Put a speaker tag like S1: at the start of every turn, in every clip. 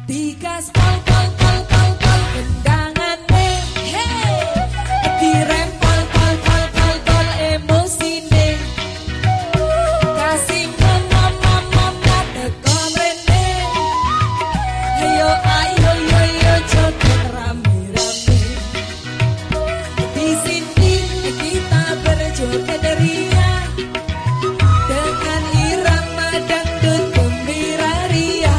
S1: Digas pol pol pol pol pol kendangane, hey, direm pol pol pol pol pol emosine, kasih mama mama teko mrene, ayo ayo yo yo joget rame rame, di sini kita berjoget ria dengan irama dangdut gembira ria.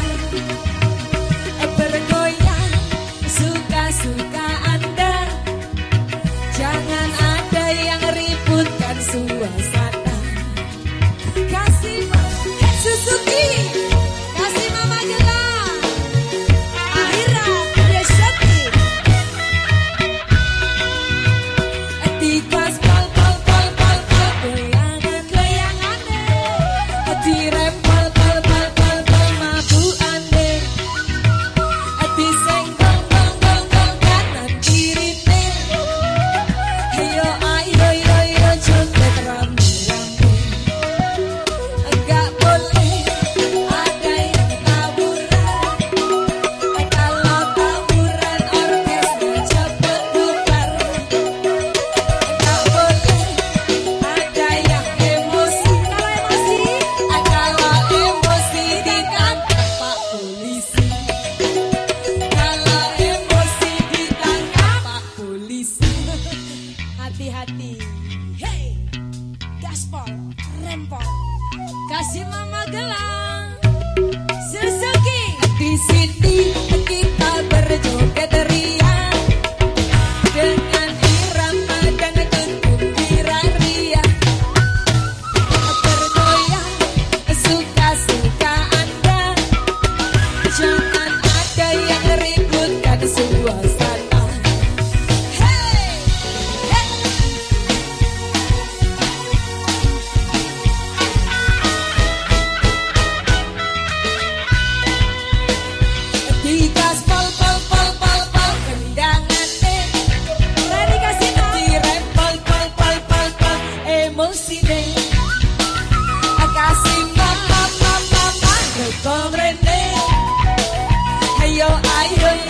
S1: Suka Anda, jangan ada yang ributkan suasana. Kasih Suzuki, kasih Mama Gelang, Ahira Yesati, Digas pol pol pol pol pol goyangan goyangane, direm pol pol pol pol pol mabukane, diseng hati-hati, hey, gaspol, rempol, kasih Mama Gelang, Suzuki. Di sini kita berjoget ria dengan irama dangdut gembira ria, bergoyang suka Anda, jangan ada yang ributkan suasana. Digas pol pol pol pol pol kendangane, lari kasih direm pol pol pol pol pol emosine, kasih mama mama mama teko mrene, ayo ayo